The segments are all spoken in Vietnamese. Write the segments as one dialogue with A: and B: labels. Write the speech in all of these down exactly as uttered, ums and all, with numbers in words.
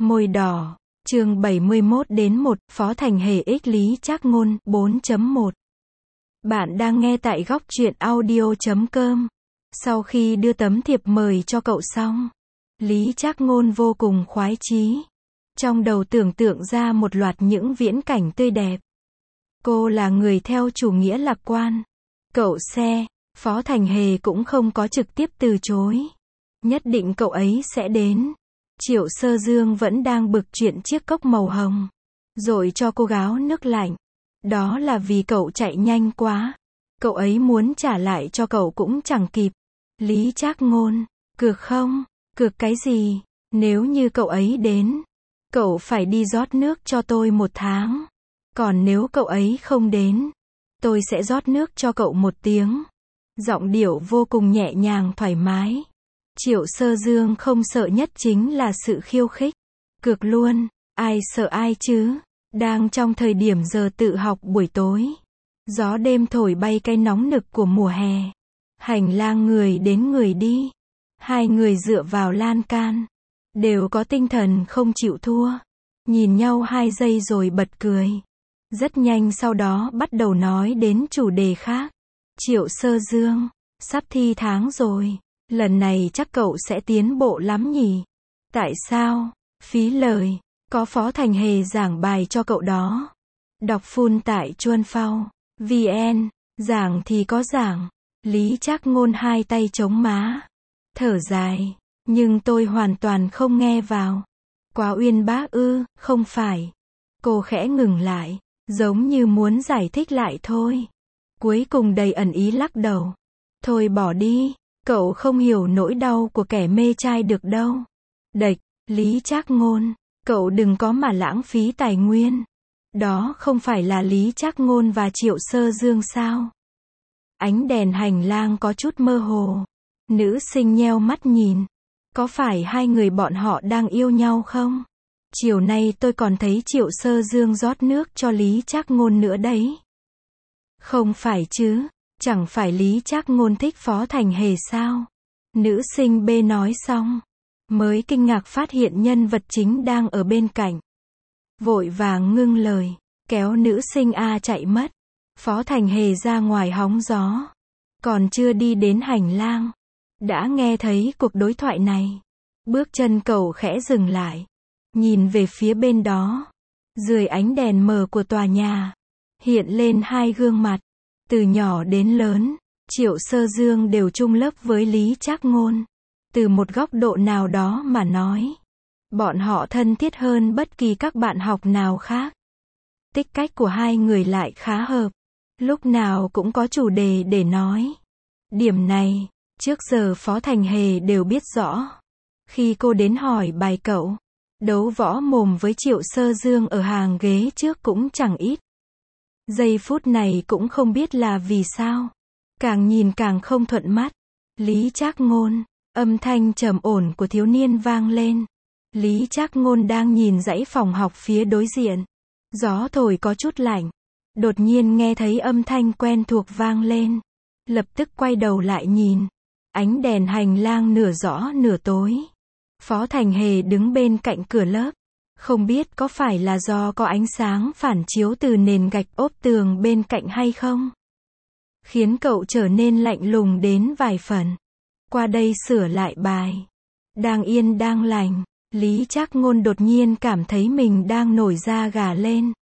A: Môi đỏ, chương bảy mươi mốt đến một, Phó Thành Hề ích Lý Trác Ngôn, bốn chấm một. Bạn đang nghe tại góc truyện audio chấm com. Sau khi đưa tấm thiệp mời cho cậu xong, Lý Trác Ngôn vô cùng khoái chí. Trong đầu tưởng tượng ra một loạt những viễn cảnh tươi đẹp. Cô là người theo chủ nghĩa lạc quan. Cậu xe, Phó Thành Hề cũng không có trực tiếp từ chối. Nhất định cậu ấy sẽ đến. Triệu Sơ Dương vẫn đang bực chuyện chiếc cốc màu hồng, rồi cho cô gáo nước lạnh. Đó là vì cậu chạy nhanh quá. Cậu ấy muốn trả lại cho cậu cũng chẳng kịp. Lý Trác Ngôn, cược không? Cược cái gì? Nếu như cậu ấy đến, cậu phải đi rót nước cho tôi một tháng. Còn nếu cậu ấy không đến, tôi sẽ rót nước cho cậu một tiếng. Giọng điệu vô cùng nhẹ nhàng thoải mái. Triệu Sơ Dương không sợ nhất chính là sự khiêu khích. Cược luôn, ai sợ ai chứ? Đang trong thời điểm giờ tự học buổi tối. Gió đêm thổi bay cái nóng nực của mùa hè. Hành lang người đến người đi. Hai người dựa vào lan can. Đều có tinh thần không chịu thua. Nhìn nhau hai giây rồi bật cười. Rất nhanh sau đó bắt đầu nói đến chủ đề khác. Triệu Sơ Dương, sắp thi tháng rồi. Lần này chắc cậu sẽ tiến bộ lắm nhỉ? Tại sao? Phí lời. Có Phó Thành Hề giảng bài cho cậu đó. Đọc full tại chuan phao vn. Giảng thì có giảng. Lý Trác Ngôn hai tay chống má. Thở dài. Nhưng tôi hoàn toàn không nghe vào. Quá uyên bác ư? Không phải. Cô khẽ ngừng lại. Giống như muốn giải thích lại thôi. Cuối cùng đầy ẩn ý lắc đầu. Thôi bỏ đi. Cậu không hiểu nỗi đau của kẻ mê trai được đâu. Đệch, Lý Trác Ngôn, cậu đừng có mà lãng phí tài nguyên. Đó không phải là Lý Trác Ngôn và Triệu Sơ Dương sao? Ánh đèn hành lang có chút mơ hồ. Nữ sinh nheo mắt nhìn. Có phải hai người bọn họ đang yêu nhau không? Chiều nay tôi còn thấy Triệu Sơ Dương rót nước cho Lý Trác Ngôn nữa đấy. Không phải chứ? Chẳng phải Lý Trác Ngôn thích Phó Thành Hề sao? Nữ sinh B nói xong, mới kinh ngạc phát hiện nhân vật chính đang ở bên cạnh. Vội vàng ngưng lời, kéo nữ sinh A chạy mất. Phó Thành Hề ra ngoài hóng gió. Còn chưa đi đến hành lang, đã nghe thấy cuộc đối thoại này. Bước chân cậu khẽ dừng lại. Nhìn về phía bên đó. Dưới ánh đèn mờ của tòa nhà, hiện lên hai gương mặt. Từ nhỏ đến lớn, Triệu Sơ Dương đều chung lớp với Lý Trác Ngôn. Từ một góc độ nào đó mà nói, bọn họ thân thiết hơn bất kỳ các bạn học nào khác. Tích cách của hai người lại khá hợp. Lúc nào cũng có chủ đề để nói. Điểm này, trước giờ Phó Thành Hề đều biết rõ. Khi cô đến hỏi bài cậu, đấu võ mồm với Triệu Sơ Dương ở hàng ghế trước cũng chẳng ít. Giây phút này cũng không biết là vì sao. Càng nhìn càng không thuận mắt. Lý Trác Ngôn, âm thanh trầm ổn của thiếu niên vang lên. Lý Trác Ngôn đang nhìn dãy phòng học phía đối diện. Gió thổi có chút lạnh. Đột nhiên nghe thấy âm thanh quen thuộc vang lên. Lập tức quay đầu lại nhìn. Ánh đèn hành lang nửa rõ nửa tối. Phó Thành Hề đứng bên cạnh cửa lớp. Không biết có phải là do có ánh sáng phản chiếu từ nền gạch ốp tường bên cạnh hay không? Khiến cậu trở nên lạnh lùng đến vài phần. Qua đây sửa lại bài. Đang yên đang lành. Lý Trác Ngôn đột nhiên cảm thấy mình đang nổi da gà lên.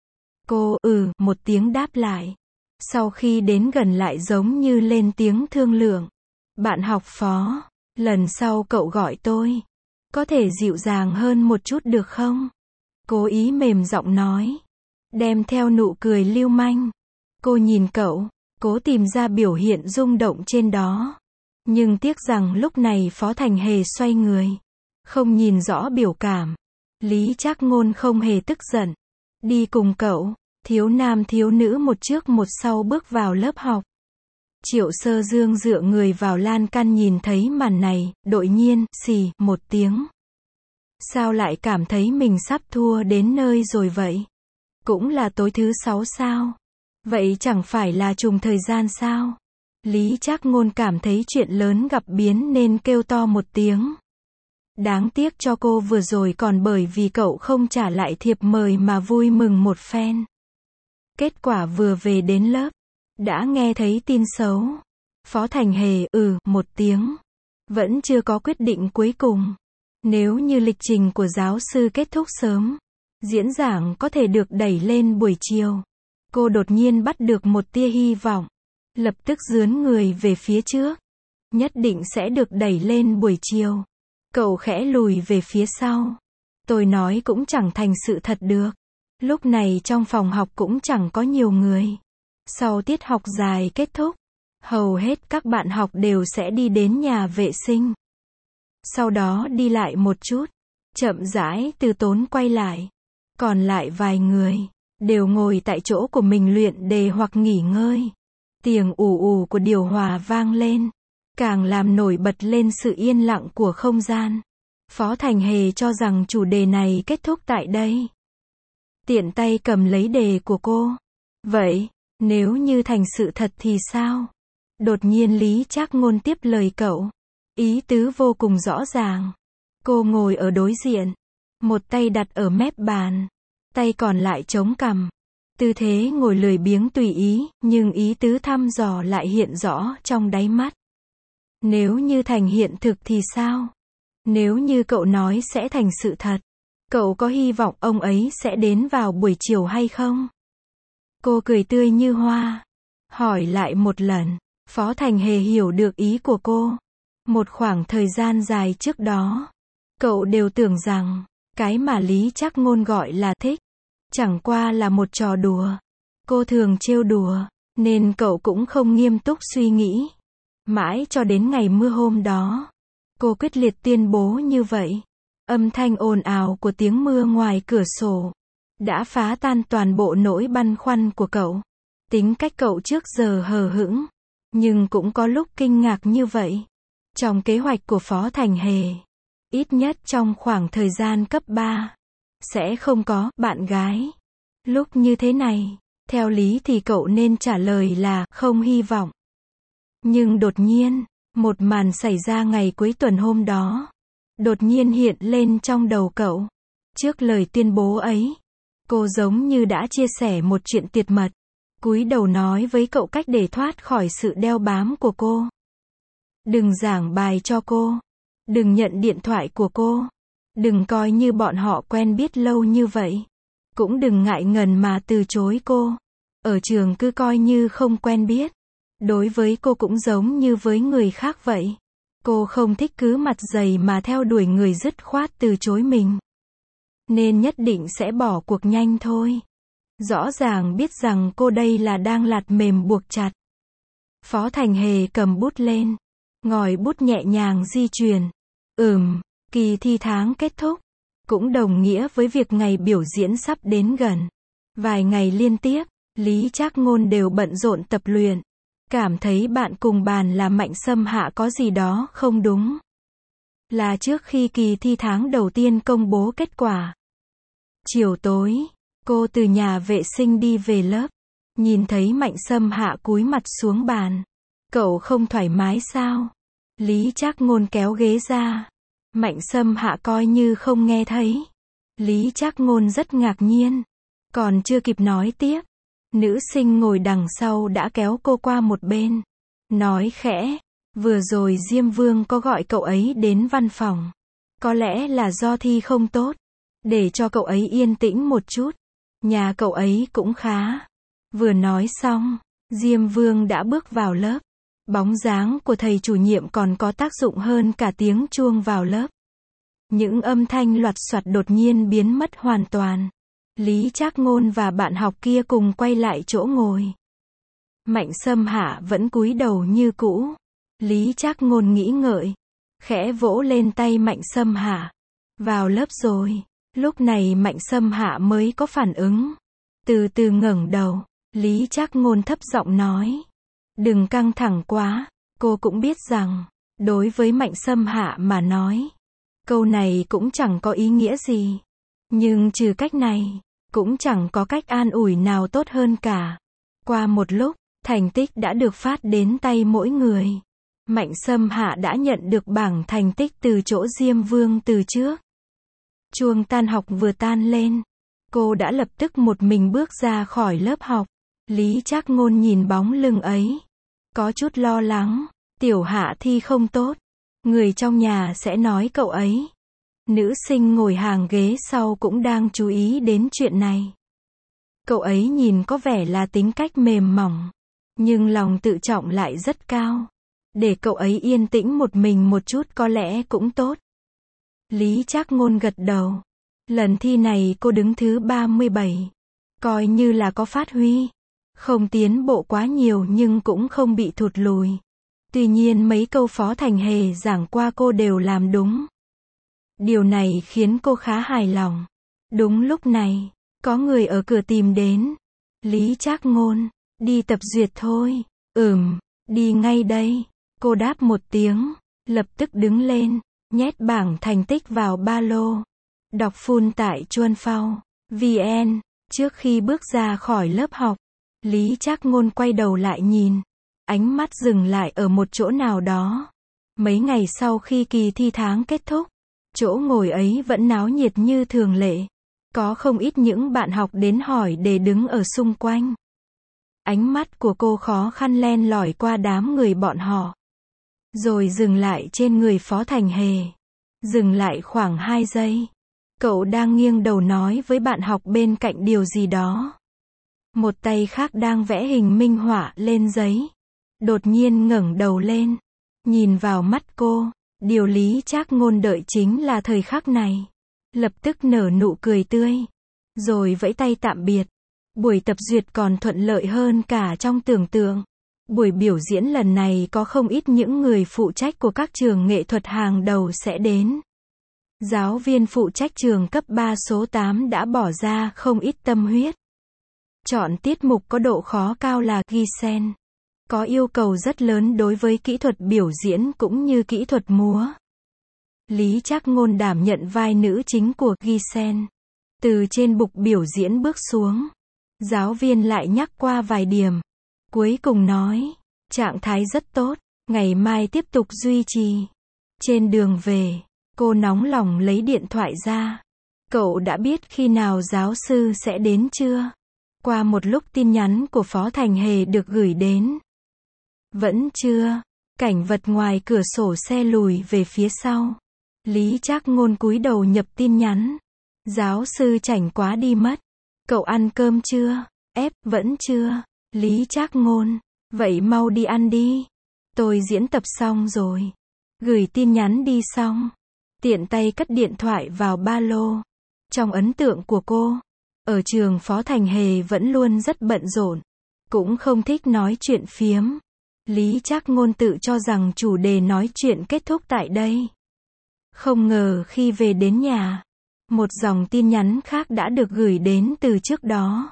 A: Cô ừ một tiếng đáp lại. Sau khi đến gần lại giống như lên tiếng thương lượng. Bạn học Phó, lần sau cậu gọi tôi. Có thể dịu dàng hơn một chút được không? Cố ý mềm giọng nói. Đem theo nụ cười lưu manh. Cô nhìn cậu, cố tìm ra biểu hiện rung động trên đó. Nhưng tiếc rằng lúc này Phó Thành Hề xoay người. Không nhìn rõ biểu cảm. Lý Trác Ngôn không hề tức giận. Đi cùng cậu, thiếu nam thiếu nữ một trước một sau bước vào lớp học. Triệu Sơ Dương dựa người vào lan can nhìn thấy màn này, đột nhiên, xì, một tiếng. Sao lại cảm thấy mình sắp thua đến nơi rồi vậy? Cũng là tối thứ sáu sao? Vậy chẳng phải là trùng thời gian sao? Lý Trác Ngôn cảm thấy chuyện lớn gặp biến nên kêu to một tiếng. Đáng tiếc cho cô vừa rồi còn bởi vì cậu không trả lại thiệp mời mà vui mừng một phen. Kết quả vừa về đến lớp, đã nghe thấy tin xấu. Phó Thành Hề ừ một tiếng. Vẫn chưa có quyết định cuối cùng. Nếu như lịch trình của giáo sư kết thúc sớm, diễn giảng có thể được đẩy lên buổi chiều. Cô đột nhiên bắt được một tia hy vọng. Lập tức dướn người về phía trước. Nhất định sẽ được đẩy lên buổi chiều. Cậu khẽ lùi về phía sau. Tôi nói cũng chẳng thành sự thật được. Lúc này trong phòng học cũng chẳng có nhiều người. Sau tiết học dài kết thúc, hầu hết các bạn học đều sẽ đi đến nhà vệ sinh. Sau đó đi lại một chút, chậm rãi từ tốn quay lại. Còn lại vài người, đều ngồi tại chỗ của mình luyện đề hoặc nghỉ ngơi. Tiếng ù ù của điều hòa vang lên, càng làm nổi bật lên sự yên lặng của không gian. Phó Thành Hề cho rằng chủ đề này kết thúc tại đây. Tiện tay cầm lấy đề của cô. Vậy, nếu như thành sự thật thì sao? Đột nhiên Lý Trác Ngôn tiếp lời cậu. Ý tứ vô cùng rõ ràng. Cô ngồi ở đối diện. Một tay đặt ở mép bàn. Tay còn lại chống cằm. Tư thế ngồi lười biếng tùy ý, nhưng ý tứ thăm dò lại hiện rõ trong đáy mắt. Nếu như thành hiện thực thì sao? Nếu như cậu nói sẽ thành sự thật, cậu có hy vọng ông ấy sẽ đến vào buổi chiều hay không? Cô cười tươi như hoa. Hỏi lại một lần. Phó Thành Hề hiểu được ý của cô. Một khoảng thời gian dài trước đó, cậu đều tưởng rằng, cái mà Lý Trác Ngôn gọi là thích, chẳng qua là một trò đùa. Cô thường trêu đùa, nên cậu cũng không nghiêm túc suy nghĩ. Mãi cho đến ngày mưa hôm đó, cô quyết liệt tuyên bố như vậy. Âm thanh ồn ào của tiếng mưa ngoài cửa sổ đã phá tan toàn bộ nỗi băn khoăn của cậu. Tính cách cậu trước giờ hờ hững, nhưng cũng có lúc kinh ngạc như vậy. Trong kế hoạch của Phó Thành Hề, ít nhất trong khoảng thời gian cấp ba, sẽ không có bạn gái. Lúc như thế này, theo lý thì cậu nên trả lời là không hy vọng. Nhưng đột nhiên, một màn xảy ra ngày cuối tuần hôm đó, đột nhiên hiện lên trong đầu cậu. Trước lời tuyên bố ấy, cô giống như đã chia sẻ một chuyện tuyệt mật, cúi đầu nói với cậu cách để thoát khỏi sự đeo bám của cô. Đừng giảng bài cho cô, đừng nhận điện thoại của cô, đừng coi như bọn họ quen biết lâu như vậy, cũng đừng ngại ngần mà từ chối cô. Ở trường cứ coi như không quen biết. Đối với cô cũng giống như với người khác vậy. Cô không thích cứ mặt dày mà theo đuổi người dứt khoát từ chối mình. Nên nhất định sẽ bỏ cuộc nhanh thôi. Rõ ràng biết rằng cô đây là đang lạt mềm buộc chặt. Phó Thành Hề cầm bút lên. Ngòi bút nhẹ nhàng di chuyển. Ừm, kỳ thi tháng kết thúc. Cũng đồng nghĩa với việc ngày biểu diễn sắp đến gần. Vài ngày liên tiếp, Lý Trác Ngôn đều bận rộn tập luyện. Cảm thấy bạn cùng bàn là Mạnh Sâm Hạ có gì đó không đúng. Là trước khi kỳ thi tháng đầu tiên công bố kết quả. Chiều tối, cô từ nhà vệ sinh đi về lớp. Nhìn thấy Mạnh Sâm Hạ cúi mặt xuống bàn. Cậu không thoải mái sao? Lý Trác Ngôn kéo ghế ra. Mạnh Sâm Hạ coi như không nghe thấy. Lý Trác Ngôn rất ngạc nhiên. Còn chưa kịp nói tiếp, nữ sinh ngồi đằng sau đã kéo cô qua một bên. Nói khẽ, vừa rồi Diêm Vương có gọi cậu ấy đến văn phòng. Có lẽ là do thi không tốt. Để cho cậu ấy yên tĩnh một chút. Nhà cậu ấy cũng khá. Vừa nói xong, Diêm Vương đã bước vào lớp. Bóng dáng của thầy chủ nhiệm còn có tác dụng hơn cả tiếng chuông vào lớp. Những âm thanh loạt soạt đột nhiên biến mất hoàn toàn. Lý Trác Ngôn và bạn học kia cùng quay lại chỗ ngồi. Mạnh Sâm Hạ vẫn cúi đầu như cũ. Lý Trác Ngôn nghĩ ngợi, khẽ vỗ lên tay Mạnh Sâm Hạ. Vào lớp rồi. Lúc này Mạnh Sâm Hạ mới có phản ứng. Từ từ ngẩng đầu, Lý Trác Ngôn thấp giọng nói. Đừng căng thẳng quá. Cô cũng biết rằng, đối với Mạnh Sâm Hạ mà nói, câu này cũng chẳng có ý nghĩa gì. Nhưng trừ cách này, cũng chẳng có cách an ủi nào tốt hơn cả. Qua một lúc, thành tích đã được phát đến tay mỗi người. Mạnh Sâm Hạ đã nhận được bảng thành tích từ chỗ Diêm Vương từ trước. Chuông tan học vừa tan lên, cô đã lập tức một mình bước ra khỏi lớp học. Lý Trác Ngôn nhìn bóng lưng ấy, có chút lo lắng, Tiểu Hạ thi không tốt, người trong nhà sẽ nói cậu ấy. Nữ sinh ngồi hàng ghế sau cũng đang chú ý đến chuyện này. Cậu ấy nhìn có vẻ là tính cách mềm mỏng, nhưng lòng tự trọng lại rất cao. Để cậu ấy yên tĩnh một mình một chút có lẽ cũng tốt. Lý Trác Ngôn gật đầu. Lần thi này cô đứng thứ ba mươi bảy. Coi như là có phát huy. Không tiến bộ quá nhiều nhưng cũng không bị thụt lùi. Tuy nhiên mấy câu Phó Thành Hề giảng qua cô đều làm đúng. Điều này khiến cô khá hài lòng. Đúng lúc này, có người ở cửa tìm đến. Lý Trác Ngôn, đi tập duyệt thôi. Ừm, đi ngay đây. Cô đáp một tiếng, lập tức đứng lên, nhét bảng thành tích vào ba lô. Đọc full tại chuan phao chấm vn. Trước khi bước ra khỏi lớp học, Lý Trác Ngôn quay đầu lại nhìn. Ánh mắt dừng lại ở một chỗ nào đó. Mấy ngày sau khi kỳ thi tháng kết thúc, chỗ ngồi ấy vẫn náo nhiệt như thường lệ. Có không ít những bạn học đến hỏi để đứng ở xung quanh. Ánh mắt của cô khó khăn len lỏi qua đám người bọn họ. Rồi dừng lại trên người Phó Thành Hề. Dừng lại khoảng hai giây. Cậu đang nghiêng đầu nói với bạn học bên cạnh điều gì đó. Một tay khác đang vẽ hình minh họa lên giấy. Đột nhiên ngẩng đầu lên. Nhìn vào mắt cô. Điều Lý Trác Ngôn đợi chính là thời khắc này. Lập tức nở nụ cười tươi. Rồi vẫy tay tạm biệt. Buổi tập duyệt còn thuận lợi hơn cả trong tưởng tượng. Buổi biểu diễn lần này có không ít những người phụ trách của các trường nghệ thuật hàng đầu sẽ đến. Giáo viên phụ trách trường cấp ba số tám đã bỏ ra không ít tâm huyết. Chọn tiết mục có độ khó cao là Gisen. Có yêu cầu rất lớn đối với kỹ thuật biểu diễn cũng như kỹ thuật múa. Lý Trác Ngôn đảm nhận vai nữ chính của Gisen. Từ trên bục biểu diễn bước xuống, giáo viên lại nhắc qua vài điểm. Cuối cùng nói, trạng thái rất tốt, ngày mai tiếp tục duy trì. Trên đường về, cô nóng lòng lấy điện thoại ra. Cậu đã biết khi nào giáo sư sẽ đến chưa? Qua một lúc tin nhắn của Phó Thành Hề được gửi đến. Vẫn chưa. Cảnh vật ngoài cửa sổ xe lùi về phía sau. Lý Trác Ngôn cúi đầu nhập tin nhắn. Giáo sư chảnh quá đi mất. Cậu ăn cơm chưa? Ép, vẫn chưa. Lý Trác Ngôn, vậy mau đi ăn đi. Tôi diễn tập xong rồi. Gửi tin nhắn đi xong. Tiện tay cất điện thoại vào ba lô. Trong ấn tượng của cô, ở trường Phó Thành Hề vẫn luôn rất bận rộn. Cũng không thích nói chuyện phiếm. Lý Trác Ngôn tự cho rằng chủ đề nói chuyện kết thúc tại đây. Không ngờ khi về đến nhà, một dòng tin nhắn khác đã được gửi đến từ trước đó.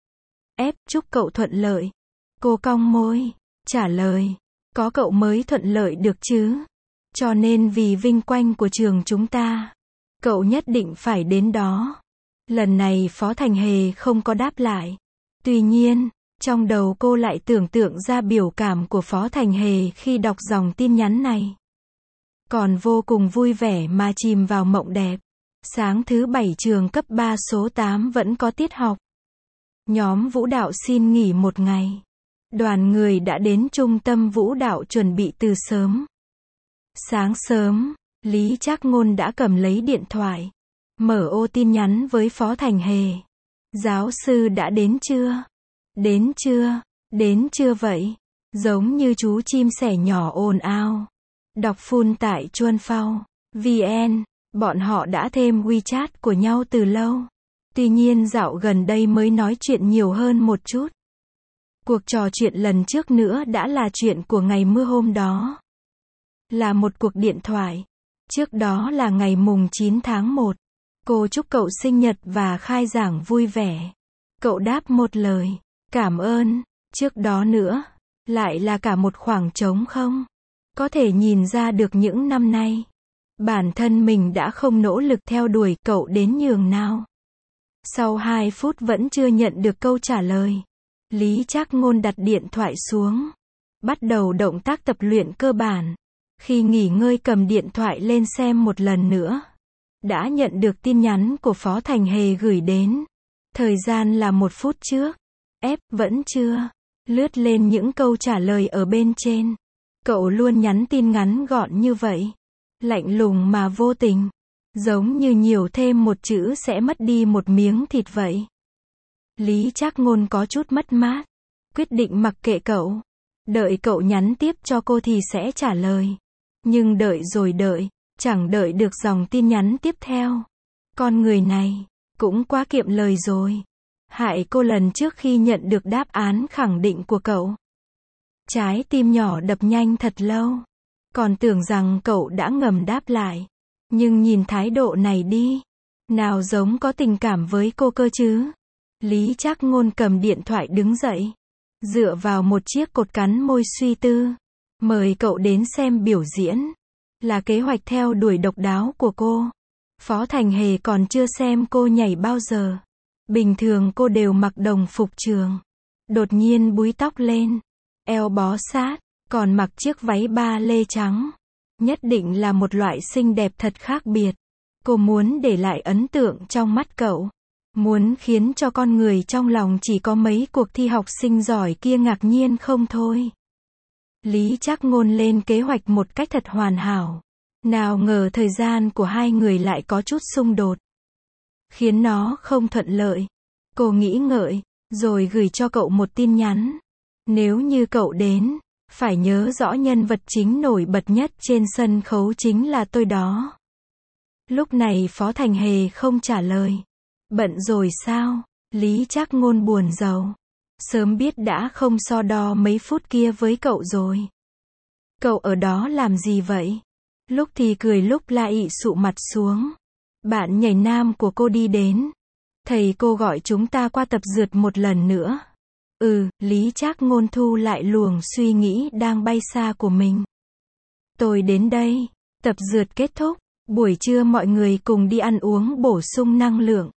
A: Ép, chúc cậu thuận lợi. Cô cong môi, trả lời, có cậu mới thuận lợi được chứ. Cho nên vì vinh quang của trường chúng ta, cậu nhất định phải đến đó. Lần này Phó Thành Hề không có đáp lại. Tuy nhiên, trong đầu cô lại tưởng tượng ra biểu cảm của Phó Thành Hề khi đọc dòng tin nhắn này. Còn vô cùng vui vẻ mà chìm vào mộng đẹp. Sáng thứ bảy trường cấp ba số tám vẫn có tiết học. Nhóm vũ đạo xin nghỉ một ngày. Đoàn người đã đến trung tâm vũ đạo chuẩn bị từ sớm. Sáng sớm, Lý Trác Ngôn đã cầm lấy điện thoại. Mở ô tin nhắn với Phó Thành Hề. Giáo sư đã đến chưa? Đến chưa? Đến chưa vậy? Giống như chú chim sẻ nhỏ ồn ào. Đọc full tại chuan phao chấm vn. Bọn họ đã thêm WeChat của nhau từ lâu. Tuy nhiên dạo gần đây mới nói chuyện nhiều hơn một chút. Cuộc trò chuyện lần trước nữa đã là chuyện của ngày mưa hôm đó. Là một cuộc điện thoại. Trước đó là ngày mùng chín tháng một. Cô chúc cậu sinh nhật và khai giảng vui vẻ. Cậu đáp một lời, cảm ơn. Trước đó nữa, lại là cả một khoảng trống không? Có thể nhìn ra được những năm nay, bản thân mình đã không nỗ lực theo đuổi cậu đến nhường nào. Sau hai phút vẫn chưa nhận được câu trả lời. Lý Trác Ngôn đặt điện thoại xuống. Bắt đầu động tác tập luyện cơ bản. Khi nghỉ ngơi cầm điện thoại lên xem một lần nữa. Đã nhận được tin nhắn của Phó Thành Hề gửi đến. Thời gian là một phút trước. Ép, vẫn chưa. Lướt lên những câu trả lời ở bên trên. Cậu luôn nhắn tin ngắn gọn như vậy. Lạnh lùng mà vô tình. Giống như nhiều thêm một chữ sẽ mất đi một miếng thịt vậy. Lý Trác Ngôn có chút mất mát. Quyết định mặc kệ cậu. Đợi cậu nhắn tiếp cho cô thì sẽ trả lời. Nhưng đợi rồi đợi. Chẳng đợi được dòng tin nhắn tiếp theo. Con người này. Cũng quá kiệm lời rồi. Hại cô lần trước khi nhận được đáp án khẳng định của cậu. Trái tim nhỏ đập nhanh thật lâu. Còn tưởng rằng cậu đã ngầm đáp lại. Nhưng nhìn thái độ này đi. Nào giống có tình cảm với cô cơ chứ. Lý Trác Ngôn cầm điện thoại đứng dậy. Dựa vào một chiếc cột cắn môi suy tư. Mời cậu đến xem biểu diễn. Là kế hoạch theo đuổi độc đáo của cô. Phó Thành Hề còn chưa xem cô nhảy bao giờ. Bình thường cô đều mặc đồng phục trường. Đột nhiên búi tóc lên. Eo bó sát. Còn mặc chiếc váy ba lê trắng. Nhất định là một loại xinh đẹp thật khác biệt. Cô muốn để lại ấn tượng trong mắt cậu. Muốn khiến cho con người trong lòng chỉ có mấy cuộc thi học sinh giỏi kia ngạc nhiên không thôi. Lý Trác Ngôn lên kế hoạch một cách thật hoàn hảo. Nào ngờ thời gian của hai người lại có chút xung đột. Khiến nó không thuận lợi. Cô nghĩ ngợi, rồi gửi cho cậu một tin nhắn. Nếu như cậu đến, phải nhớ rõ nhân vật chính nổi bật nhất trên sân khấu chính là tôi đó. Lúc này Phó Thành Hề không trả lời. Bận rồi sao? Lý Trác Ngôn buồn rầu. Sớm biết đã không so đo mấy phút kia với cậu rồi. Cậu ở đó làm gì vậy? Lúc thì cười lúc lại sụ mặt xuống. Bạn nhảy nam của cô đi đến. Thầy cô gọi chúng ta qua tập dượt một lần nữa. Ừ, Lý Trác Ngôn thu lại luồng suy nghĩ đang bay xa của mình. Tôi đến đây. Tập dượt kết thúc. Buổi trưa mọi người cùng đi ăn uống bổ sung năng lượng.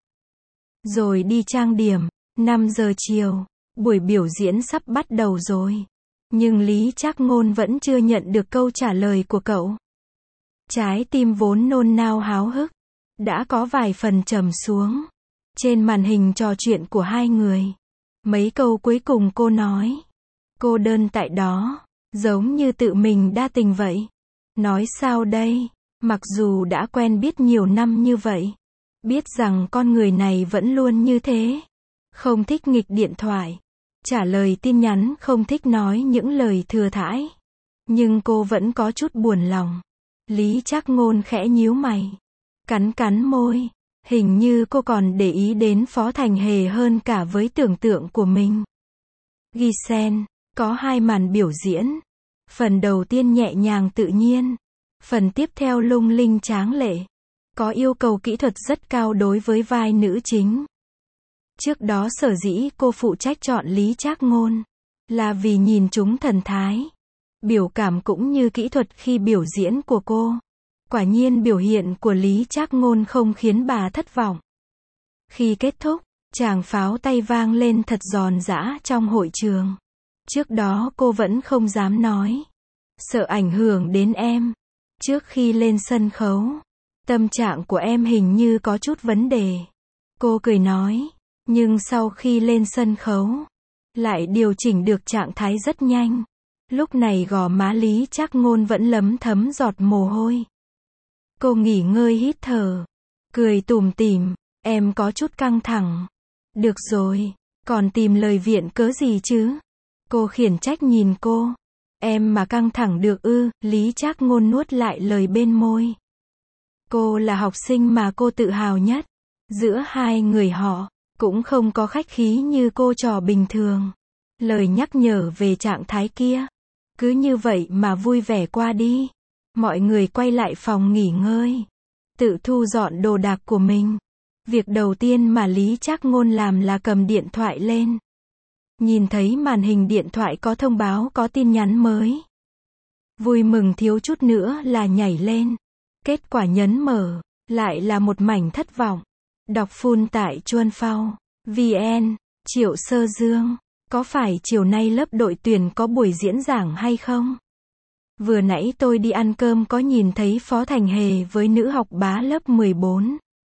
A: Rồi đi trang điểm. năm giờ chiều. Buổi biểu diễn sắp bắt đầu rồi. Nhưng Lý Trác Ngôn vẫn chưa nhận được câu trả lời của cậu. Trái tim vốn nôn nao háo hức. Đã có vài phần trầm xuống. Trên màn hình trò chuyện của hai người. Mấy câu cuối cùng cô nói. Cô đơn tại đó. Giống như tự mình đa tình vậy. Nói sao đây? Mặc dù đã quen biết nhiều năm như vậy. Biết rằng con người này vẫn luôn như thế. Không thích nghịch điện thoại. Trả lời tin nhắn không thích nói những lời thừa thãi. Nhưng cô vẫn có chút buồn lòng. Lý Trác Ngôn khẽ nhíu mày. Cắn cắn môi. Hình như cô còn để ý đến Phó Thành Hề hơn cả với tưởng tượng của mình. Ghi sen. Có hai màn biểu diễn. Phần đầu tiên nhẹ nhàng tự nhiên. Phần tiếp theo lung linh tráng lệ. Có yêu cầu kỹ thuật rất cao đối với vai nữ chính. Trước đó sở dĩ cô phụ trách chọn Lý Trác Ngôn. Là vì nhìn chúng thần thái. Biểu cảm cũng như kỹ thuật khi biểu diễn của cô. Quả nhiên biểu hiện của Lý Trác Ngôn không khiến bà thất vọng. Khi kết thúc, tràng pháo tay vang lên thật giòn giã trong hội trường. Trước đó cô vẫn không dám nói. Sợ ảnh hưởng đến em. Trước khi lên sân khấu, tâm trạng của em hình như có chút vấn đề. Cô cười nói. Nhưng sau khi lên sân khấu, lại điều chỉnh được trạng thái rất nhanh. Lúc này gò má Lý Trác Ngôn vẫn lấm thấm giọt mồ hôi. Cô nghỉ ngơi hít thở. Cười tủm tỉm. Em có chút căng thẳng. Được rồi. Còn tìm lời viện cớ gì chứ? Cô khiển trách nhìn cô. Em mà căng thẳng được ư? Lý Trác Ngôn nuốt lại lời bên môi. Cô là học sinh mà cô tự hào nhất. Giữa hai người họ, cũng không có khách khí như cô trò bình thường. Lời nhắc nhở về trạng thái kia. Cứ như vậy mà vui vẻ qua đi. Mọi người quay lại phòng nghỉ ngơi. Tự thu dọn đồ đạc của mình. Việc đầu tiên mà Lý Trác Ngôn làm là cầm điện thoại lên. Nhìn thấy màn hình điện thoại có thông báo có tin nhắn mới. Vui mừng thiếu chút nữa là nhảy lên. Kết quả nhấn mở. Lại là một mảnh thất vọng. Đọc full tại chuan phao. vn. Triệu Sơ Dương. có phải chiều nay lớp đội tuyển có buổi diễn giảng hay không? Vừa nãy tôi đi ăn cơm có nhìn thấy Phó Thành Hề với nữ học bá lớp mười bốn.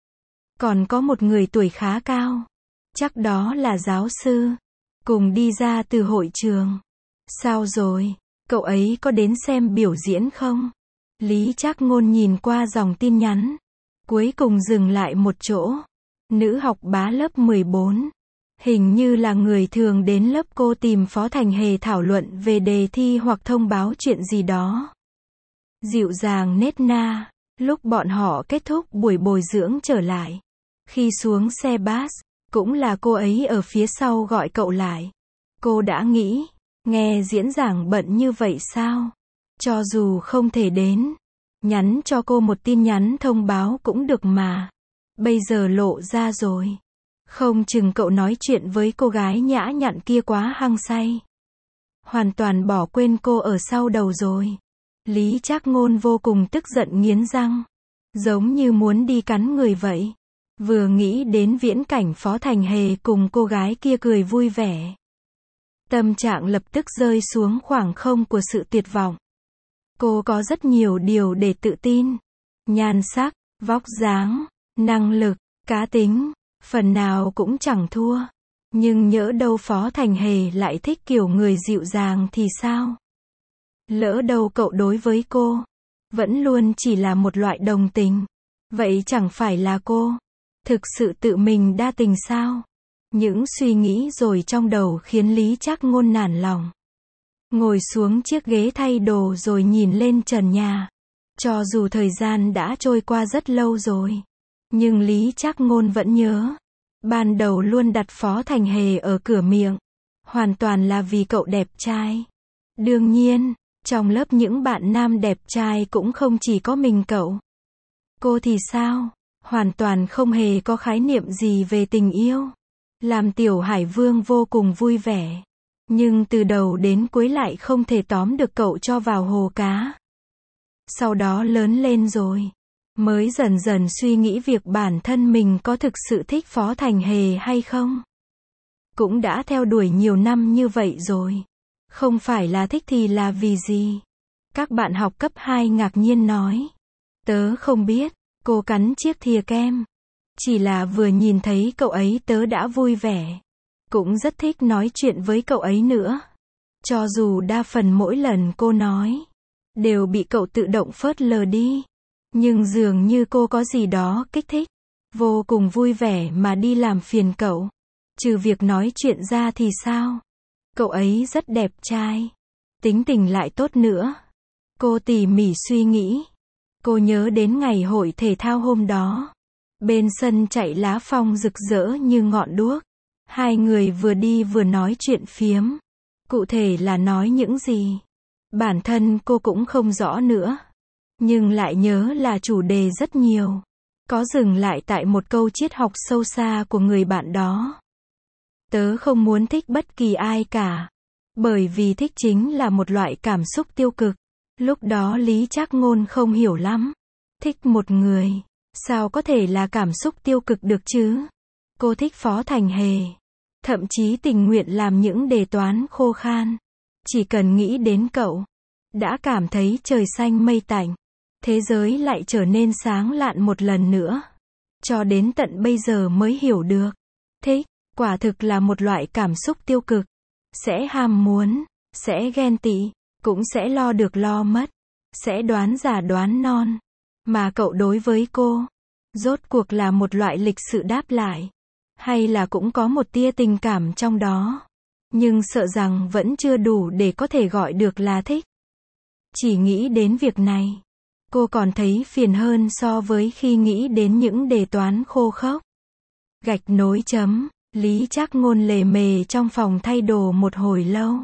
A: Còn có một người tuổi khá cao. Chắc đó là giáo sư. Cùng đi ra từ hội trường. Sao rồi? Cậu ấy có đến xem biểu diễn không? Lý Trác Ngôn nhìn qua dòng tin nhắn. Cuối cùng dừng lại một chỗ. Nữ học bá lớp mười bốn. Hình như là người thường đến lớp cô tìm Phó Thành Hề thảo luận về đề thi hoặc thông báo chuyện gì đó. Dịu dàng nết na. Lúc bọn họ kết thúc buổi bồi dưỡng trở lại. Khi xuống xe bus, cũng là cô ấy ở phía sau gọi cậu lại. Cô đã nghĩ, nghe diễn giảng bận như vậy sao? Cho dù không thể đến, nhắn cho cô một tin nhắn thông báo cũng được mà. Bây giờ lộ ra rồi. Không chừng cậu nói chuyện với cô gái nhã nhặn kia quá hăng say. Hoàn toàn bỏ quên cô ở sau đầu rồi. Lý Trác Ngôn vô cùng tức giận nghiến răng. Giống như muốn đi cắn người vậy. Vừa nghĩ đến viễn cảnh Phó Thành Hề cùng cô gái kia cười vui vẻ. Tâm trạng lập tức rơi xuống khoảng không của sự tuyệt vọng. Cô có rất nhiều điều để tự tin. Nhan sắc, vóc dáng, năng lực, cá tính, phần nào cũng chẳng thua. Nhưng nhỡ đâu Phó Thành Hề lại thích kiểu người dịu dàng thì sao? Lỡ đâu cậu đối với cô vẫn luôn chỉ là một loại đồng tình. Vậy chẳng phải là cô thực sự tự mình đa tình sao? Những suy nghĩ rồi trong đầu khiến Lý Trác Ngôn nản lòng. Ngồi xuống chiếc ghế thay đồ rồi nhìn lên trần nhà. Cho dù thời gian đã trôi qua rất lâu rồi, nhưng Lý Trác Ngôn vẫn nhớ. Ban đầu luôn đặt Phó Thành Hề ở cửa miệng. Hoàn toàn là vì cậu đẹp trai. Đương nhiên, trong lớp những bạn nam đẹp trai cũng không chỉ có mình cậu. Cô thì sao? Hoàn toàn không hề có khái niệm gì về tình yêu. Làm Tiểu Hải Vương vô cùng vui vẻ. Nhưng từ đầu đến cuối lại không thể tóm được cậu cho vào hồ cá. Sau đó lớn lên rồi, mới dần dần suy nghĩ việc bản thân mình có thực sự thích Phó Thành Hề hay không. Cũng đã theo đuổi nhiều năm như vậy rồi. Không phải là thích thì là vì gì? Các bạn học cấp hai ngạc nhiên nói. Tớ không biết. Cô cắn chiếc thìa kem. Chỉ là vừa nhìn thấy cậu ấy tớ đã vui vẻ. Cũng rất thích nói chuyện với cậu ấy nữa. Cho dù đa phần mỗi lần cô nói, đều bị cậu tự động phớt lờ đi. Nhưng dường như cô có gì đó kích thích. Vô cùng vui vẻ mà đi làm phiền cậu. Trừ việc nói chuyện ra thì sao? Cậu ấy rất đẹp trai. Tính tình lại tốt nữa. Cô tỉ mỉ suy nghĩ. Cô nhớ đến ngày hội thể thao hôm đó. Bên sân chạy lá phong rực rỡ như ngọn đuốc. Hai người vừa đi vừa nói chuyện phiếm. Cụ thể là nói những gì? Bản thân cô cũng không rõ nữa. Nhưng lại nhớ là chủ đề rất nhiều. Có dừng lại tại một câu triết học sâu xa của người bạn đó. Tớ không muốn thích bất kỳ ai cả. Bởi vì thích chính là một loại cảm xúc tiêu cực. Lúc đó Lý Trác Ngôn không hiểu lắm. Thích một người, sao có thể là cảm xúc tiêu cực được chứ? Cô thích Phó Thành Hề. Thậm chí tình nguyện làm những đề toán khô khan. Chỉ cần nghĩ đến cậu, đã cảm thấy trời xanh mây tạnh. Thế giới lại trở nên sáng lạn một lần nữa. Cho đến tận bây giờ mới hiểu được. Thích, quả thực là một loại cảm xúc tiêu cực. Sẽ ham muốn, sẽ ghen tị, cũng sẽ lo được lo mất. Sẽ đoán giả đoán non. Mà cậu đối với cô, rốt cuộc là một loại lịch sự đáp lại. Hay là cũng có một tia tình cảm trong đó. Nhưng sợ rằng vẫn chưa đủ để có thể gọi được là thích. Chỉ nghĩ đến việc này, cô còn thấy phiền hơn so với khi nghĩ đến những đề toán khô khốc. Gạch nối chấm, Lý Trác Ngôn lề mề trong phòng thay đồ một hồi lâu.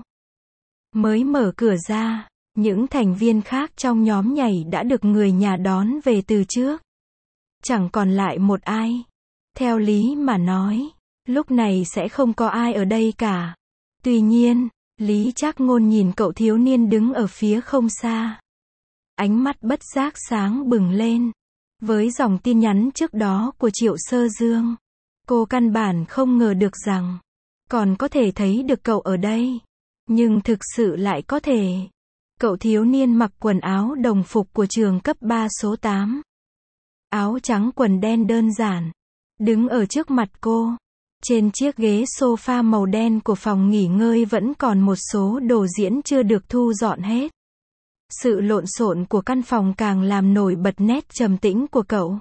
A: Mới mở cửa ra, những thành viên khác trong nhóm nhảy đã được người nhà đón về từ trước. Chẳng còn lại một ai. Theo lý mà nói, lúc này sẽ không có ai ở đây cả. Tuy nhiên, Lý Trác Ngôn nhìn cậu thiếu niên đứng ở phía không xa. Ánh mắt bất giác sáng bừng lên. Với dòng tin nhắn trước đó của Triệu Sơ Dương, cô căn bản không ngờ được rằng còn có thể thấy được cậu ở đây. Nhưng thực sự lại có thể. Cậu thiếu niên mặc quần áo đồng phục của trường cấp ba số tám. Áo trắng quần đen đơn giản. Đứng ở trước mặt cô. Trên chiếc ghế sofa màu đen của phòng nghỉ ngơi vẫn còn một số đồ diễn chưa được thu dọn hết. Sự lộn xộn của căn phòng càng làm nổi bật nét trầm tĩnh của cậu.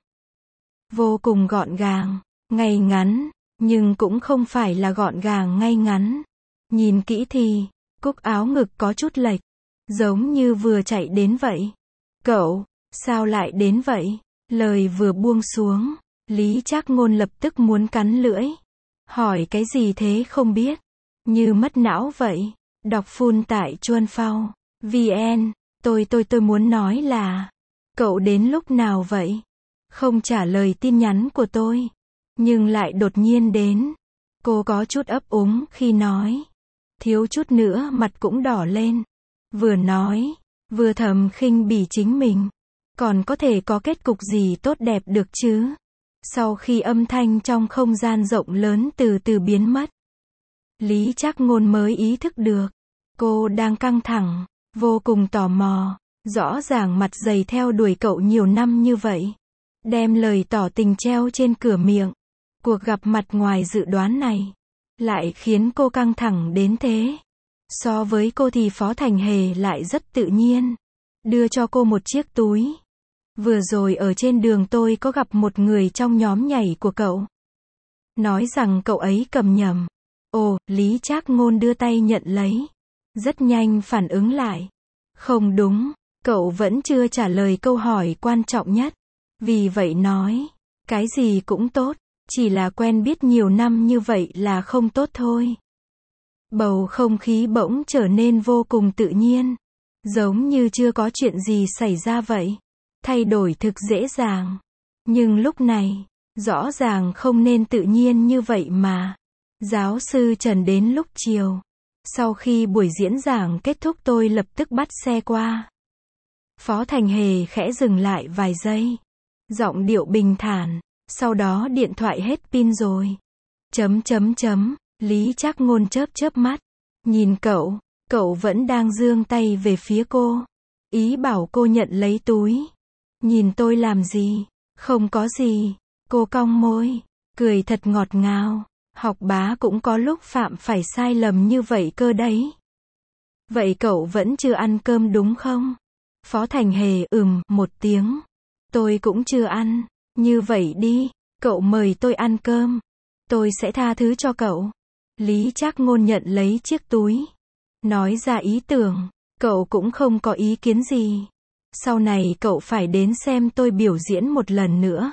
A: Vô cùng gọn gàng, ngay ngắn, nhưng cũng không phải là gọn gàng ngay ngắn. Nhìn kỹ thì, cúc áo ngực có chút lệch, giống như vừa chạy đến vậy. Cậu, sao lại đến vậy? Lời vừa buông xuống, Lý Trác Ngôn lập tức muốn cắn lưỡi. Hỏi cái gì thế không biết? Như mất não vậy. Đọc full tại chuan phao vn. Tôi tôi tôi muốn nói là, cậu đến lúc nào vậy? Không trả lời tin nhắn của tôi, nhưng lại đột nhiên đến. Cô có chút ấp úng khi nói. Thiếu chút nữa mặt cũng đỏ lên. Vừa nói, vừa thầm khinh bỉ chính mình. Còn có thể có kết cục gì tốt đẹp được chứ? Sau khi âm thanh trong không gian rộng lớn từ từ biến mất, Lý Trác Ngôn mới ý thức được. Cô đang căng thẳng, vô cùng tò mò. Rõ ràng mặt dày theo đuổi cậu nhiều năm như vậy. Đem lời tỏ tình treo trên cửa miệng. Cuộc gặp mặt ngoài dự đoán này lại khiến cô căng thẳng đến thế. So với cô thì Phó Thành Hề lại rất tự nhiên. Đưa cho cô một chiếc túi. Vừa rồi ở trên đường tôi có gặp một người trong nhóm nhảy của cậu. Nói rằng cậu ấy cầm nhầm. Ồ, Lý Trác Ngôn đưa tay nhận lấy. Rất nhanh phản ứng lại. Không đúng, cậu vẫn chưa trả lời câu hỏi quan trọng nhất. Vì vậy nói, cái gì cũng tốt, chỉ là quen biết nhiều năm như vậy là không tốt thôi. Bầu không khí bỗng trở nên vô cùng tự nhiên. Giống như chưa có chuyện gì xảy ra vậy. Thay đổi thực dễ dàng. Nhưng lúc này, rõ ràng không nên tự nhiên như vậy mà. Giáo sư Trần đến lúc chiều. Sau khi buổi diễn giảng kết thúc tôi lập tức bắt xe qua. Phó Thành Hề khẽ dừng lại vài giây. Giọng điệu bình thản. Sau đó điện thoại hết pin rồi. Chấm chấm chấm. Lý Trác Ngôn chớp chớp mắt. Nhìn cậu. Cậu vẫn đang giương tay về phía cô. Ý bảo cô nhận lấy túi. Nhìn tôi làm gì? Không có gì. Cô cong môi. Cười thật ngọt ngào. Học bá cũng có lúc phạm phải sai lầm như vậy cơ đấy. Vậy cậu vẫn chưa ăn cơm đúng không? Phó Thành Hề ừm một tiếng. Tôi cũng chưa ăn. Như vậy đi, cậu mời tôi ăn cơm. Tôi sẽ tha thứ cho cậu. Lý Trác Ngôn nhận lấy chiếc túi. Nói ra ý tưởng. Cậu cũng không có ý kiến gì. Sau này cậu phải đến xem tôi biểu diễn một lần nữa.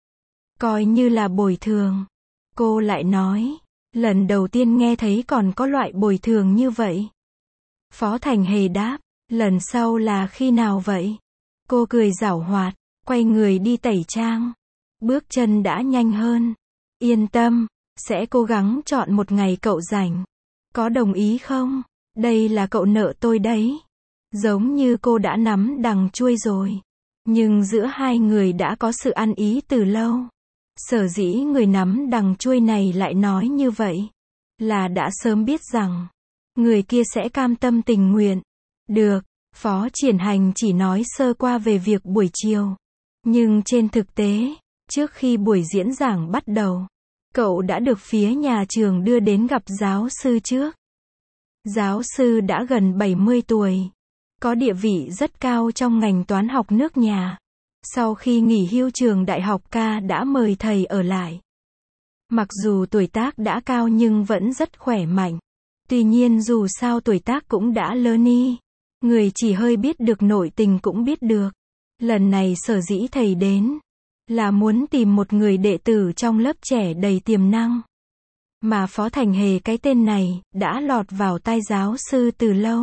A: Coi như là bồi thường. Cô lại nói. Lần đầu tiên nghe thấy còn có loại bồi thường như vậy. Phó Thành Hề đáp. Lần sau là khi nào vậy? Cô cười giảo hoạt. Quay người đi tẩy trang. Bước chân đã nhanh hơn. Yên tâm. Sẽ cố gắng chọn một ngày cậu rảnh. Có đồng ý không? Đây là cậu nợ tôi đấy. Giống như cô đã nắm đằng chuôi rồi. Nhưng giữa hai người đã có sự ăn ý từ lâu. Sở dĩ người nắm đằng chuôi này lại nói như vậy. Là đã sớm biết rằng. Người kia sẽ cam tâm tình nguyện. Được. Phó Triển Hành chỉ nói sơ qua về việc buổi chiều. Nhưng trên thực tế, trước khi buổi diễn giảng bắt đầu, cậu đã được phía nhà trường đưa đến gặp giáo sư trước. Giáo sư đã gần bảy mươi tuổi. Có địa vị rất cao trong ngành toán học nước nhà. Sau khi nghỉ hưu trường đại học ca đã mời thầy ở lại. Mặc dù tuổi tác đã cao nhưng vẫn rất khỏe mạnh. Tuy nhiên dù sao tuổi tác cũng đã lớn y. Người chỉ hơi biết được nội tình cũng biết được. Lần này sở dĩ thầy đến là muốn tìm một người đệ tử trong lớp trẻ đầy tiềm năng. Mà Phó Thành Hề cái tên này đã lọt vào tai giáo sư từ lâu.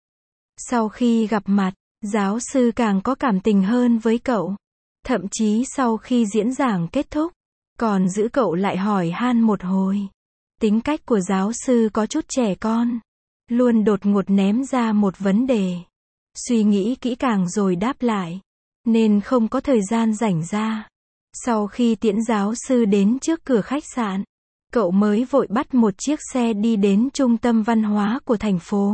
A: Sau khi gặp mặt, giáo sư càng có cảm tình hơn với cậu. Thậm chí sau khi diễn giảng kết thúc, còn giữ cậu lại hỏi han một hồi. Tính cách của giáo sư có chút trẻ con. Luôn đột ngột ném ra một vấn đề. Suy nghĩ kỹ càng rồi đáp lại. Nên không có thời gian rảnh ra. Sau khi tiễn giáo sư đến trước cửa khách sạn, Cậu mới vội bắt một chiếc xe đi đến trung tâm văn hóa của thành phố.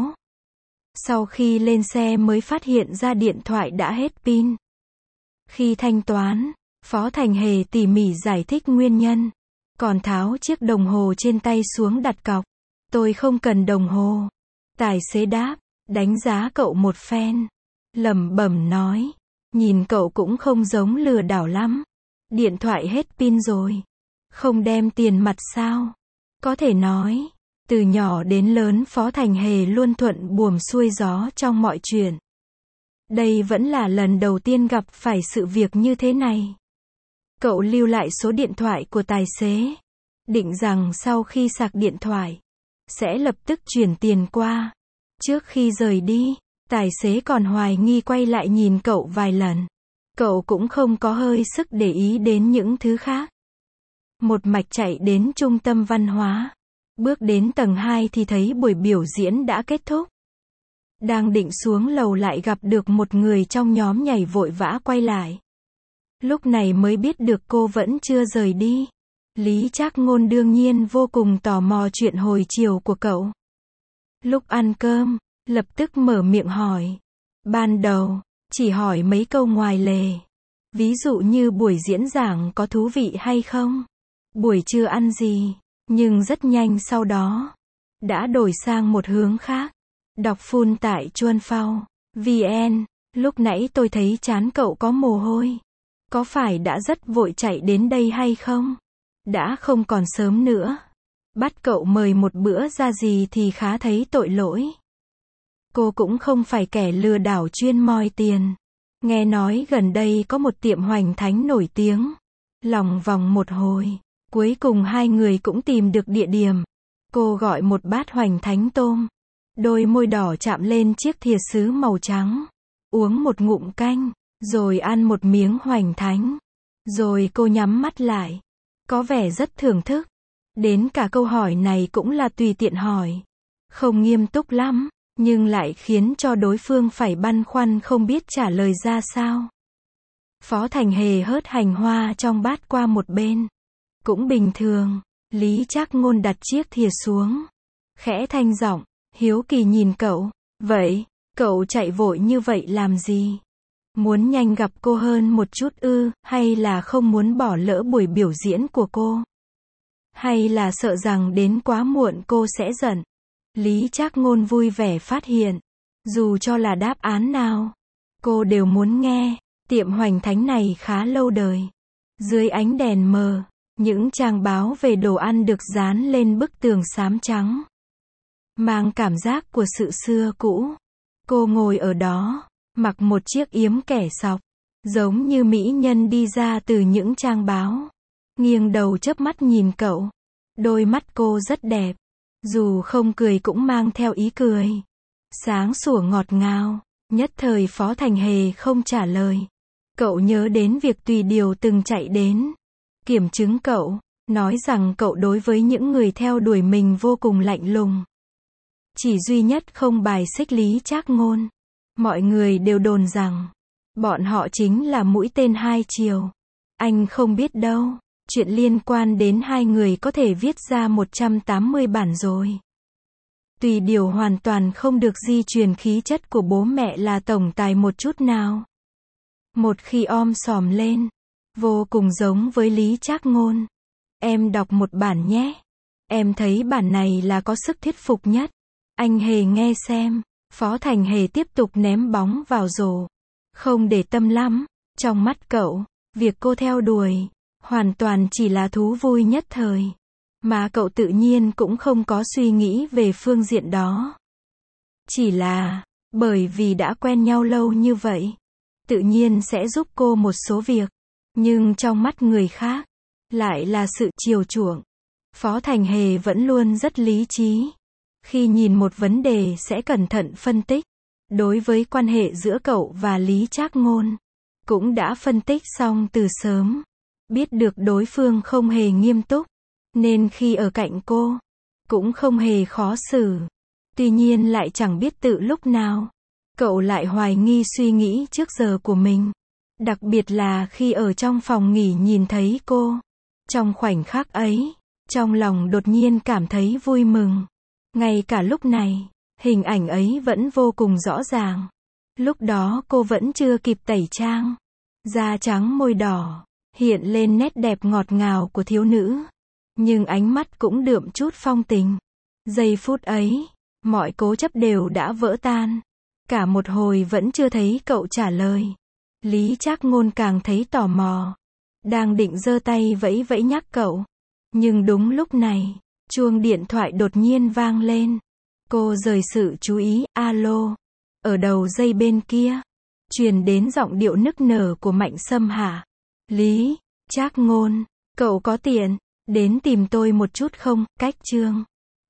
A: Sau khi lên xe mới phát hiện ra điện thoại đã hết pin. Khi thanh toán, Phó Thành Hề tỉ mỉ giải thích nguyên nhân, còn tháo chiếc đồng hồ trên tay xuống đặt cọc. Tôi không cần đồng hồ. Tài xế đáp, đánh giá cậu một phen. Lẩm bẩm nói, nhìn cậu cũng không giống lừa đảo lắm. Điện thoại hết pin rồi. Không đem tiền mặt sao? Có thể nói, từ nhỏ đến lớn Phó Thành Hề luôn thuận buồm xuôi gió trong mọi chuyện. Đây vẫn là lần đầu tiên gặp phải sự việc như thế này. Cậu lưu lại số điện thoại của tài xế, định rằng sau khi sạc điện thoại, sẽ lập tức chuyển tiền qua. Trước khi rời đi, tài xế còn hoài nghi quay lại nhìn cậu vài lần. Cậu cũng không có hơi sức để ý đến những thứ khác. Một mạch chạy đến trung tâm văn hóa. Bước đến tầng hai thì thấy buổi biểu diễn đã kết thúc. Đang định xuống lầu lại gặp được một người trong nhóm nhảy vội vã quay lại. Lúc này mới biết được cô vẫn chưa rời đi. Lý Trác Ngôn đương nhiên vô cùng tò mò chuyện hồi chiều của cậu. Lúc ăn cơm, lập tức mở miệng hỏi. Ban đầu, chỉ hỏi mấy câu ngoài lề. Ví dụ như buổi diễn giảng có thú vị hay không? Buổi trưa ăn gì? Nhưng rất nhanh sau đó, đã đổi sang một hướng khác. Đọc full tại chuan phao vn. Lúc nãy tôi thấy trán cậu có mồ hôi. Có phải đã rất vội chạy đến đây hay không? Đã không còn sớm nữa. Bắt cậu mời một bữa ra gì thì khá thấy tội lỗi. Cô cũng không phải kẻ lừa đảo chuyên moi tiền. Nghe nói gần đây có một tiệm hoành thánh nổi tiếng. Lòng vòng một hồi, cuối cùng hai người cũng tìm được địa điểm. Cô gọi một bát hoành thánh tôm. Đôi môi đỏ chạm lên chiếc thìa sứ màu trắng. Uống một ngụm canh, rồi ăn một miếng hoành thánh. Rồi cô nhắm mắt lại. Có vẻ rất thưởng thức. Đến cả câu hỏi này cũng là tùy tiện hỏi. Không nghiêm túc lắm, nhưng lại khiến cho đối phương phải băn khoăn không biết trả lời ra sao. Phó Thành Hề hớt hành hoa trong bát qua một bên. Cũng bình thường. Lý Trác Ngôn đặt chiếc thìa xuống. Khẽ thanh giọng, hiếu kỳ nhìn cậu. Vậy, cậu chạy vội như vậy làm gì? Muốn nhanh gặp cô hơn một chút ư, hay là không muốn bỏ lỡ buổi biểu diễn của cô? Hay là sợ rằng đến quá muộn cô sẽ giận? Lý Trác Ngôn vui vẻ phát hiện. Dù cho là đáp án nào, cô đều muốn nghe. Tiệm hoành thánh này khá lâu đời. Dưới ánh đèn mờ, những trang báo về đồ ăn được dán lên bức tường xám trắng. Mang cảm giác của sự xưa cũ. Cô ngồi ở đó, mặc một chiếc yếm kẻ sọc, giống như mỹ nhân đi ra từ những trang báo. Nghiêng đầu chớp mắt nhìn cậu. Đôi mắt cô rất đẹp. Dù không cười cũng mang theo ý cười. Sáng sủa ngọt ngào. Nhất thời Phó Thành Hề không trả lời. Cậu nhớ đến việc Tùy Điều từng chạy đến kiểm chứng cậu, nói rằng cậu đối với những người theo đuổi mình vô cùng lạnh lùng. Chỉ duy nhất không bài xích Lý Trác Ngôn. Mọi người đều đồn rằng bọn họ chính là mũi tên hai chiều. Anh không biết đâu, chuyện liên quan đến hai người có thể viết ra một trăm tám mươi bản rồi. Tùy Điều hoàn toàn không được di truyền khí chất của bố mẹ là tổng tài một chút nào. Một khi om sòm lên, vô cùng giống với Lý Trác Ngôn. Em đọc một bản nhé. Em thấy bản này là có sức thuyết phục nhất. Anh Hề nghe xem. Phó Thành Hề tiếp tục ném bóng vào rổ. Không để tâm lắm. Trong mắt cậu, việc cô theo đuổi, hoàn toàn chỉ là thú vui nhất thời. Mà cậu tự nhiên cũng không có suy nghĩ về phương diện đó. Chỉ là, bởi vì đã quen nhau lâu như vậy, tự nhiên sẽ giúp cô một số việc. Nhưng trong mắt người khác, lại là sự chiều chuộng. Phó Thành Hề vẫn luôn rất lý trí. Khi nhìn một vấn đề sẽ cẩn thận phân tích. Đối với quan hệ giữa cậu và Lý Trác Ngôn, cũng đã phân tích xong từ sớm. Biết được đối phương không hề nghiêm túc, nên khi ở cạnh cô, cũng không hề khó xử. Tuy nhiên lại chẳng biết tự lúc nào, cậu lại hoài nghi suy nghĩ trước giờ của mình. Đặc biệt là khi ở trong phòng nghỉ nhìn thấy cô. Trong khoảnh khắc ấy, Trong lòng đột nhiên cảm thấy vui mừng. Ngay cả lúc này, hình ảnh ấy vẫn vô cùng rõ ràng. Lúc đó cô vẫn chưa kịp tẩy trang. Da trắng môi đỏ, hiện lên nét đẹp ngọt ngào của thiếu nữ. Nhưng ánh mắt cũng đượm chút phong tình. Giây phút ấy, mọi cố chấp đều đã vỡ tan. Cả một hồi vẫn chưa thấy cậu trả lời. Lý Trác Ngôn càng thấy tò mò. Đang định giơ tay vẫy vẫy nhắc cậu. Nhưng đúng lúc này, chuông điện thoại đột nhiên vang lên. Cô rời sự chú ý, alo. Ở đầu dây bên kia, truyền đến giọng điệu nức nở của Mạnh Sâm Hà. Lý Trác Ngôn, cậu có tiện đến tìm tôi một chút không? Cách chương